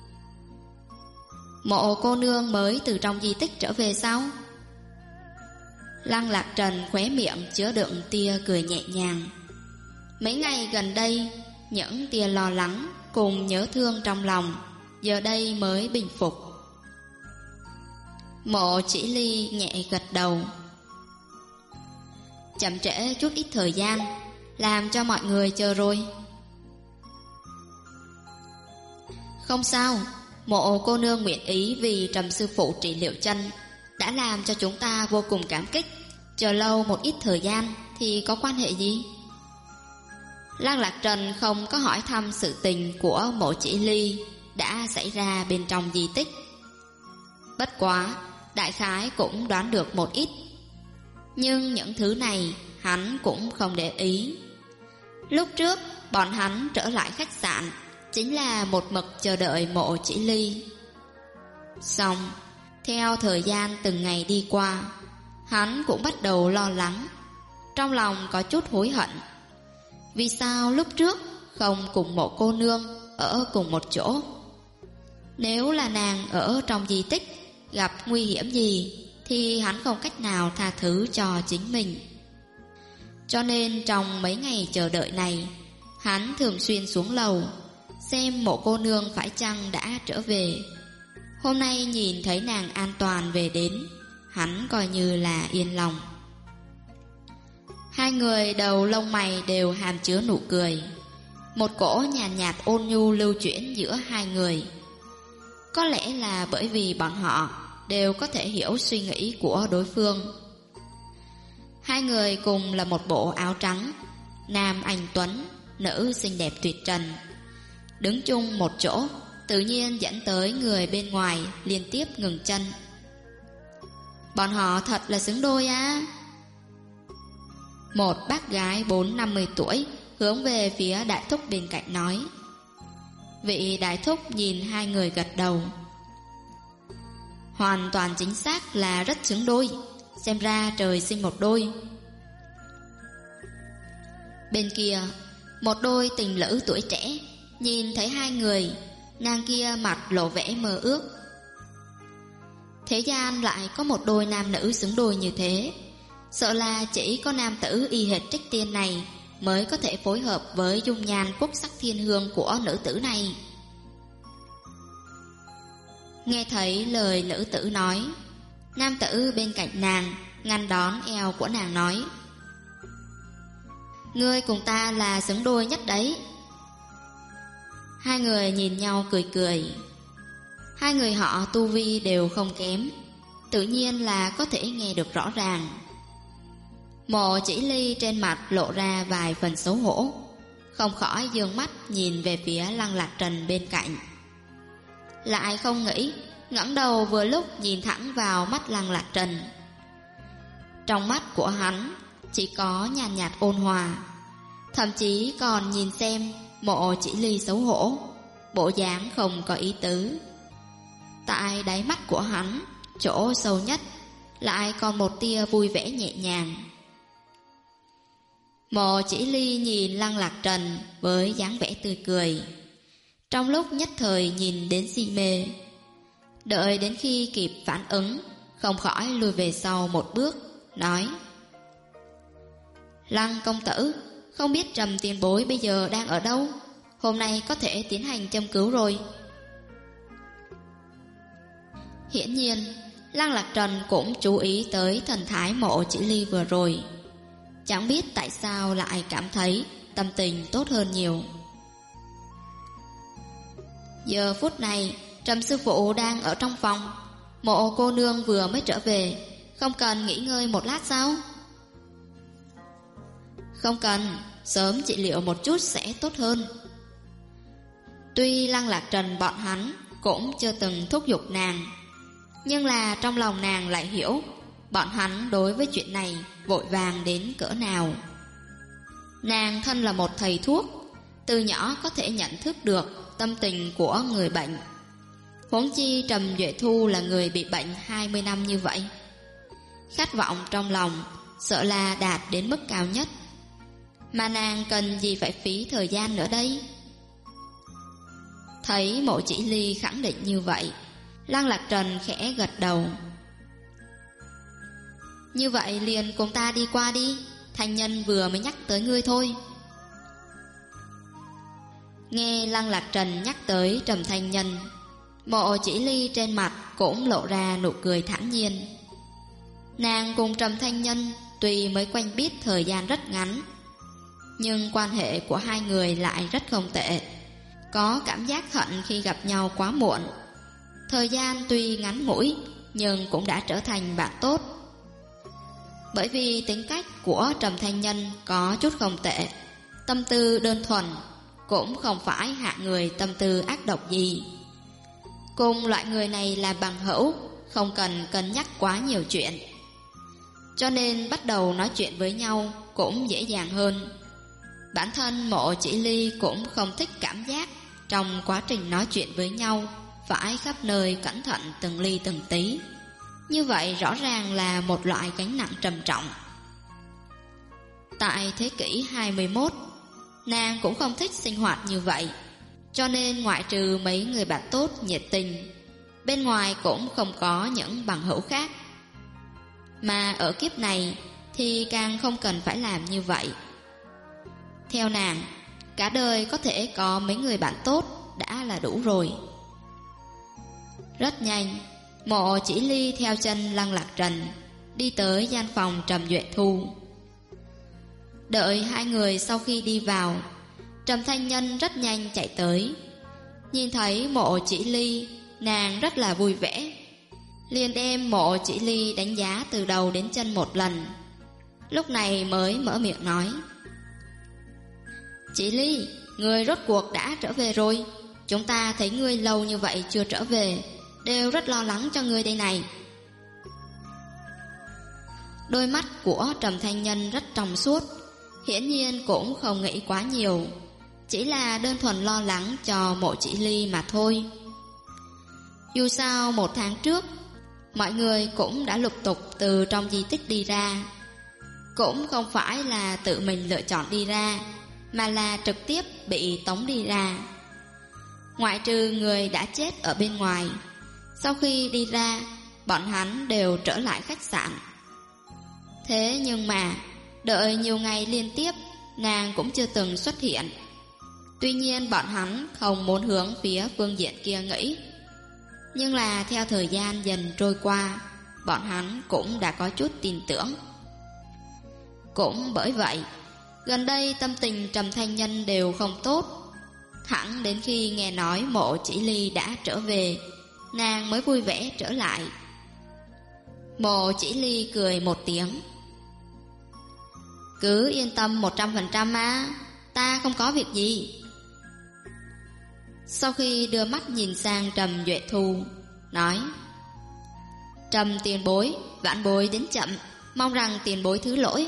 Mộ cô nương mới từ trong di tích trở về sao? Lăng Lạc Trần khóe miệng chứa đựng tia cười nhẹ nhàng. Mấy ngày gần đây, những tia lo lắng cùng nhớ thương trong lòng giờ đây mới bình phục. Mộ Chỉ Ly nhẹ gật đầu. Chậm trễ chút ít thời gian, làm cho mọi người chờ rồi. Không sao, Mộ cô nương nguyện ý vì Trầm sư phụ trị liệu chân đã làm cho chúng ta vô cùng cảm kích. Chờ lâu một ít thời gian thì có quan hệ gì? Lăng Lạc Trần không có hỏi thăm sự tình của Mộ Chỉ Ly đã xảy ra bên trong di tích. Bất quá, đại khái cũng đoán được một ít, nhưng những thứ này hắn cũng không để ý. Lúc trước bọn hắn trở lại khách sạn chính là một mực chờ đợi Mộ Chỉ Ly. Xong, theo thời gian từng ngày đi qua, hắn cũng bắt đầu lo lắng, trong lòng có chút hối hận. Vì sao lúc trước không cùng Mộ cô nương ở cùng một chỗ? Nếu là nàng ở trong di tích gặp nguy hiểm gì thì hắn không cách nào tha thứ cho chính mình. Cho nên trong mấy ngày chờ đợi này, hắn thường xuyên xuống lầu xem Mộ cô nương phải chăng đã trở về. Hôm nay nhìn thấy nàng an toàn về đến, hắn coi như là yên lòng. Hai người đầu lông mày đều hàm chứa nụ cười, một cỗ nhàn nhạt ôn nhu lưu chuyển giữa hai người. Có lẽ là bởi vì bọn họ đều có thể hiểu suy nghĩ của đối phương. Hai người cùng là một bộ áo trắng, nam anh tuấn, nữ xinh đẹp tuyệt trần, đứng chung một chỗ tự nhiên dẫn tới người bên ngoài liên tiếp ngừng chân. Bọn họ thật là xứng đôi á. Một bác gái 40-50 tuổi hướng về phía đại thúc bên cạnh nói. Vị đại thúc nhìn hai người gật đầu. Hoàn toàn chính xác là rất xứng đôi, xem ra trời sinh một đôi. Bên kia, một đôi tình lữ tuổi trẻ nhìn thấy hai người, nàng kia mặt lộ vẻ mơ ước. Thế gian lại có một đôi nam nữ xứng đôi như thế, sợ là chỉ có nam tử y hệt Trích Tiên này mới có thể phối hợp với dung nhan quốc sắc thiên hương của nữ tử này. Nghe thấy lời nữ tử nói, nam tử bên cạnh nàng ngăn đón eo của nàng nói. Ngươi cùng ta là xứng đôi nhất đấy. Hai người nhìn nhau cười cười. Hai người họ tu vi đều không kém, tự nhiên là có thể nghe được rõ ràng. Mộ Chỉ Ly trên mặt lộ ra vài phần xấu hổ, không khỏi dương mắt nhìn về phía Lăng Lạc Trần bên cạnh. Lại không nghĩ, ngẩng đầu vừa lúc nhìn thẳng vào mắt Lăng Lạc Trần. Trong mắt của hắn chỉ có nhàn nhạt ôn hòa, thậm chí còn nhìn xem Mộ Chỉ Ly xấu hổ, bộ dáng không có ý tứ. Tại đáy mắt của hắn, chỗ sâu nhất lại còn một tia vui vẻ nhẹ nhàng. Mộ Chỉ Ly nhìn Lăng Lạc Trần với dáng vẻ tươi cười, trong lúc nhất thời nhìn đến si mê. Đợi đến khi kịp phản ứng, không khỏi lùi về sau một bước, nói: Lăng công tử, không biết Trầm tiền bối bây giờ đang ở đâu? Hôm nay có thể tiến hành châm cứu rồi. Hiển nhiên, Lăng Lạc Trần cũng chú ý tới thần thái Mộ Chỉ Ly vừa rồi. Chẳng biết tại sao lại cảm thấy tâm tình tốt hơn nhiều. Giờ phút này, Trầm sư phụ đang ở trong phòng. Mộ cô nương vừa mới trở về, không cần nghỉ ngơi một lát sao? Không cần, sớm trị liệu một chút sẽ tốt hơn. Tuy Lăng Lạc Trần bọn hắn cũng chưa từng thúc giục nàng, nhưng là trong lòng nàng lại hiểu bọn hắn đối với chuyện này vội vàng đến cỡ nào. Nàng thân là một thầy thuốc, từ nhỏ có thể nhận thức được tâm tình của người bệnh. Huống chi Trầm Duệ Thu là người bị bệnh 20 năm như vậy, khát vọng trong lòng sợ là đạt đến mức cao nhất. Mà nàng cần gì phải phí thời gian nữa đây? Thấy Mộ Chỉ Ly khẳng định như vậy, Lăng Lạc Trần khẽ gật đầu. Như vậy liền cùng ta đi qua đi, thành nhân vừa mới nhắc tới ngươi thôi. Nghe Lăng Lạc Trần nhắc tới Trầm Thanh Nhân, Mộ Chỉ Ly trên mặt cũng lộ ra nụ cười thản nhiên. Nàng cùng Trầm Thanh Nhân tuy mới quen biết thời gian rất ngắn, nhưng quan hệ của hai người lại rất không tệ. Có cảm giác hận khi gặp nhau quá muộn. Thời gian tuy ngắn ngủi, nhưng cũng đã trở thành bạn tốt. Bởi vì tính cách của Trầm Thanh Nhân có chút không tệ, tâm tư đơn thuần, cũng không phải hạ người tâm tư ác độc gì. Cùng loại người này là bằng hữu, không cần cân nhắc quá nhiều chuyện, cho nên bắt đầu nói chuyện với nhau cũng dễ dàng hơn. Bản thân Mộ Chỉ Ly cũng không thích cảm giác trong quá trình nói chuyện với nhau phải khắp nơi cẩn thận từng ly từng tí. Như vậy rõ ràng là một loại gánh nặng trầm trọng. Tại thế kỷ 21, nàng cũng không thích sinh hoạt như vậy, cho nên ngoại trừ mấy người bạn tốt nhiệt tình, bên ngoài cũng không có những bằng hữu khác. mà ở kiếp này thì càng không cần phải làm như vậy. Theo nàng, cả đời có thể có mấy người bạn tốt đã là đủ rồi. Rất nhanh, Mộ Chỉ Ly theo chân Lăng Lạc Trần đi tới gian phòng Trầm Duệ Thu. Đợi hai người sau khi đi vào, Trầm Thanh Nhân rất nhanh chạy tới. Nhìn thấy Mộ Chỉ Ly, nàng rất là vui vẻ, liền đem Mộ Chỉ Ly đánh giá từ đầu đến chân một lần. Lúc này mới mở miệng nói: Chỉ Ly, ngươi rốt cuộc đã trở về rồi. Chúng ta thấy ngươi lâu như vậy chưa trở về, đều rất lo lắng cho ngươi đây này. Đôi mắt của Trầm Thanh Nhân rất trong suốt, hiển nhiên cũng không nghĩ quá nhiều, chỉ là đơn thuần lo lắng cho Mộ Chỉ Ly mà thôi. Dù sao 1 tháng trước, mọi người cũng đã lục tục từ trong di tích đi ra. Cũng không phải là tự mình lựa chọn đi ra, mà là trực tiếp bị tống đi ra. Ngoại trừ người đã chết ở bên ngoài, sau khi đi ra, bọn hắn đều trở lại khách sạn. Thế nhưng mà đợi nhiều ngày liên tiếp, nàng cũng chưa từng xuất hiện. Tuy nhiên bọn hắn không muốn hướng phía phương diện kia nghĩ, nhưng là theo thời gian dần trôi qua, bọn hắn cũng đã có chút tin tưởng. Cũng bởi vậy, gần đây tâm tình Trầm Thanh Nhân đều không tốt. Thẳng đến khi nghe nói Mộ Chỉ Ly đã trở về, nàng mới vui vẻ trở lại. Mộ Chỉ Ly cười một tiếng: Cứ yên tâm 100% mà, ta không có việc gì. Sau khi đưa mắt nhìn sang Trầm Duệ Thu, nói: Trầm tiền bối, vãn bối đến chậm, mong rằng tiền bối thứ lỗi.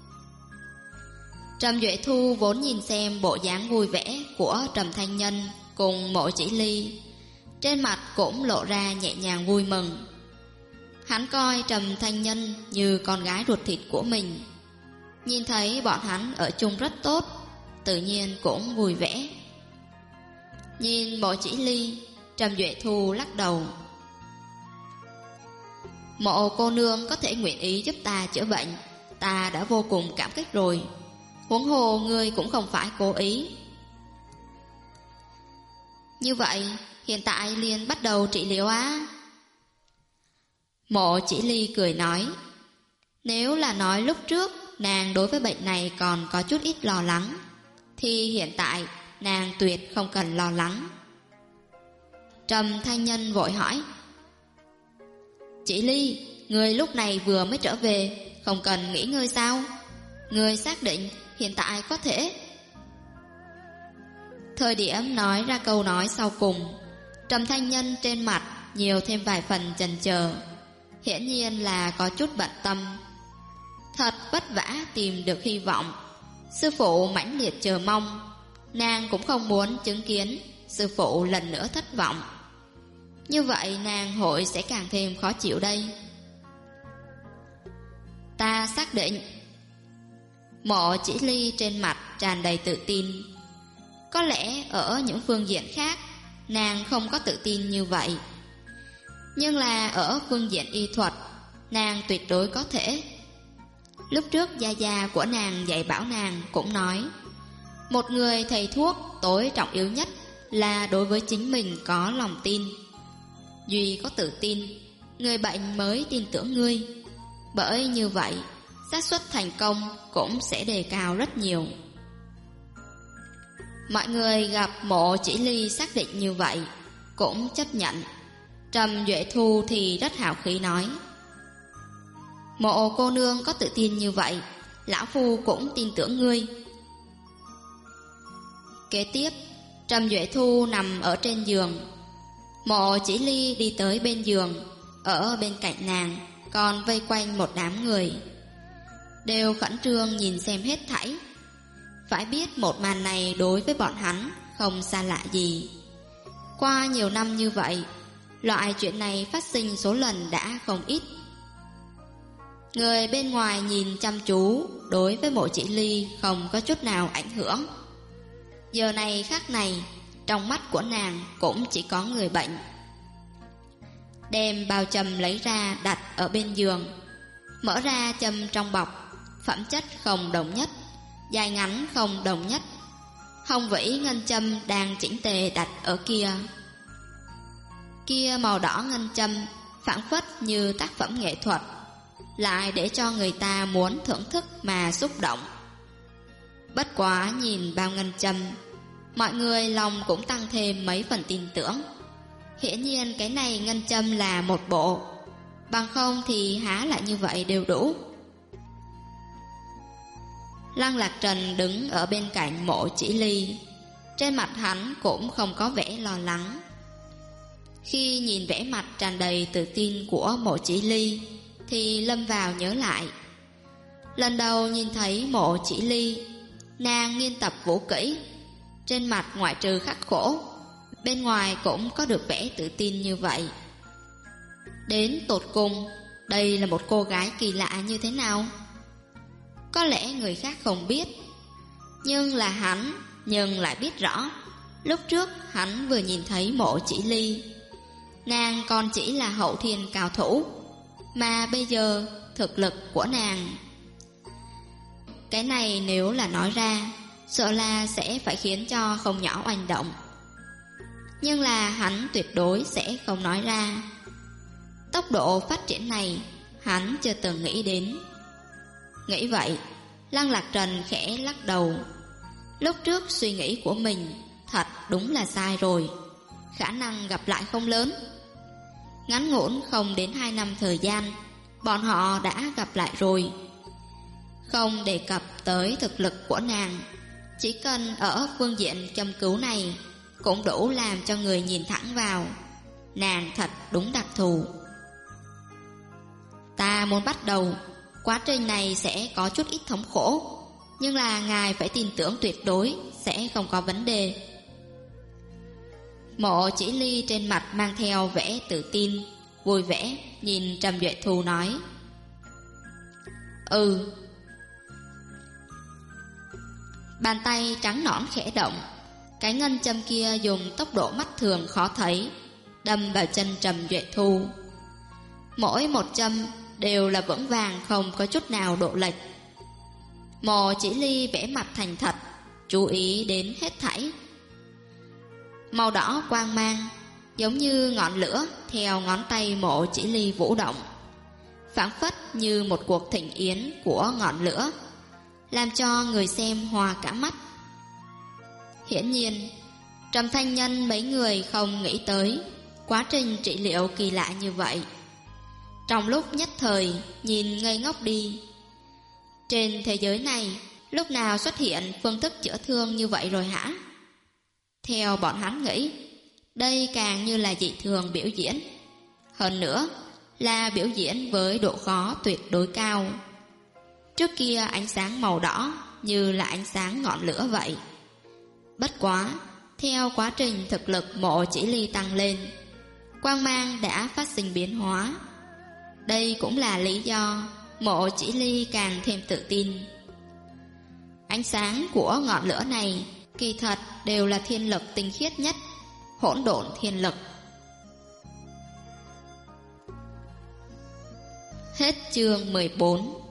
Trầm Duệ Thu vốn nhìn xem bộ dáng vui vẻ của Trầm Thanh Nhân cùng Mộ Chỉ Ly, trên mặt cũng lộ ra nhẹ nhàng vui mừng. Hắn coi Trầm Thanh Nhân như con gái ruột thịt của mình, nhìn thấy bọn hắn ở chung rất tốt, tự nhiên cũng vui vẻ. Nhìn Mộ Chỉ Ly, Trầm Duệ Thu lắc đầu: Mộ cô nương có thể nguyện ý giúp ta chữa bệnh, ta đã vô cùng cảm kích rồi. Huống hồ ngươi cũng không phải cố ý. Như vậy hiện tại liền bắt đầu trị liệu á? Mộ Chỉ Ly cười nói: Nếu là nói lúc trước nàng đối với bệnh này còn có chút ít lo lắng, thì hiện tại nàng tuyệt không cần lo lắng. Trầm Thanh Nhân vội hỏi: Chỉ Ly, ngươi lúc này vừa mới trở về, không cần nghỉ ngơi sao? Ngươi xác định hiện tại có thể? Thời điểm nói ra câu nói sau cùng, Trầm Thanh Nhân trên mặt nhiều thêm vài phần chần chờ, hiển nhiên là có chút bận tâm. Thật vất vả tìm được hy vọng, sư phụ mãnh liệt chờ mong, nàng cũng không muốn chứng kiến sư phụ lần nữa thất vọng. Như vậy nàng hội sẽ càng thêm khó chịu đây. Ta xác định. Mộ Chỉ Ly trên mặt tràn đầy tự tin. Có lẽ ở những phương diện khác nàng không có tự tin như vậy, nhưng là ở phương diện y thuật nàng tuyệt đối có thể. Lúc trước gia gia của nàng dạy bảo nàng cũng nói, một người thầy thuốc tối trọng yếu nhất là đối với chính mình có lòng tin. Duy có tự tin, người bệnh mới tin tưởng ngươi. Bởi như vậy, xác suất thành công cũng sẽ đề cao rất nhiều. Mọi người gặp Mộ Chỉ Ly xác định như vậy cũng chấp nhận. Trầm Duệ Thu thì rất hào khí nói: Mộ cô nương có tự tin như vậy, lão phu cũng tin tưởng ngươi. Kế tiếp, Trầm Duệ Thu nằm ở trên giường, Mộ Chỉ Ly đi tới bên giường, ở bên cạnh nàng còn vây quanh một đám người, đều khẩn trương nhìn xem hết thảy. Phải biết một màn này đối với bọn hắn không xa lạ gì. Qua nhiều năm như vậy, loại chuyện này phát sinh số lần đã không ít. Người bên ngoài nhìn chăm chú, đối với Mộ Chỉ Ly không có chút nào ảnh hưởng. Giờ này khắc này, trong mắt của nàng cũng chỉ có người bệnh. Đem bao châm lấy ra đặt ở bên giường, Mở ra châm trong bọc, phẩm chất không đồng nhất, dài ngắn không đồng nhất. Hồng vĩ ngân châm đang chỉnh tề đặt ở kia. Kia màu đỏ ngân châm phảng phất như tác phẩm nghệ thuật, lại để cho người ta muốn thưởng thức mà xúc động. Bất quá nhìn bao ngân châm, mọi người lòng cũng tăng thêm mấy phần tin tưởng. Hiển nhiên cái này ngân châm là một bộ, bằng không thì há lại như vậy đều đủ. Lăng Lạc Trần đứng ở bên cạnh Mộ Chỉ Ly, trên mặt hắn cũng không có vẻ lo lắng. Khi nhìn vẻ mặt tràn đầy tự tin của Mộ Chỉ Ly thì lâm vào nhớ lại. Lần đầu nhìn thấy Mộ Chỉ Ly, nàng nghiên tập vũ kỹ, trên mặt ngoại trừ khắc khổ, bên ngoài cũng có được vẻ tự tin như vậy. Đến tột cùng, đây là một cô gái kỳ lạ như thế nào? Có lẽ người khác không biết, nhưng là hắn nhưng lại biết rõ. Lúc trước hắn vừa nhìn thấy Mộ Chỉ Ly, nàng còn chỉ là hậu thiên cao thủ, mà bây giờ thực lực của nàng, cái này nếu là nói ra, sợ là sẽ phải khiến cho không nhỏ oanh động. Nhưng là hắn tuyệt đối sẽ không nói ra. Tốc độ phát triển này hắn chưa từng nghĩ đến. Nghĩ vậy, Lăng Lạc Trần khẽ lắc đầu. Lúc trước suy nghĩ của mình thật đúng là sai rồi, khả năng gặp lại không lớn. Ngắn ngủn không đến 2 năm thời gian, bọn họ đã gặp lại rồi. Không đề cập tới thực lực của nàng, chỉ cần ở phương diện châm cứu này cũng đủ làm cho người nhìn thẳng vào. Nàng thật đúng đặc thù. Ta muốn bắt đầu, quá trình này sẽ có chút ít thống khổ, nhưng là ngài phải tin tưởng tuyệt đối sẽ không có vấn đề. Mộ Chỉ Ly trên mặt mang theo vẻ tự tin, vui vẻ nhìn Trầm Duệ Thu nói: Bàn tay trắng nõn khẽ động, cái ngân châm kia dùng tốc độ mắt thường khó thấy đâm vào chân Trầm Duệ Thu. Mỗi một châm đều là vững vàng, không có chút nào độ lệch. Mộ Chỉ Ly vẽ mặt thành thật, chú ý đến hết thảy. Màu đỏ quang mang giống như ngọn lửa theo ngón tay Mộ Chỉ Ly vũ động, phảng phất như một cuộc thịnh yến của ngọn lửa, làm cho người xem hoa cả mắt. Hiển nhiên, Trầm Thanh Nhân mấy người không nghĩ tới quá trình trị liệu kỳ lạ như vậy. Trong lúc nhất thời nhìn ngây ngốc đi. Trên thế giới này lúc nào xuất hiện phương thức chữa thương như vậy rồi hả? Theo bọn hắn nghĩ, đây càng như là dị thường biểu diễn. Hơn nữa là biểu diễn với độ khó tuyệt đối cao. Trước kia ánh sáng màu đỏ như là ánh sáng ngọn lửa vậy. Bất quá, theo quá trình thực lực Mộ Chỉ Ly tăng lên, quang mang đã phát sinh biến hóa. Đây cũng là lý do Mộ Chỉ Ly càng thêm tự tin. Ánh sáng của ngọn lửa này kỳ thật đều là thiên lực tinh khiết nhất, hỗn độn thiên lực. Hết chương 14.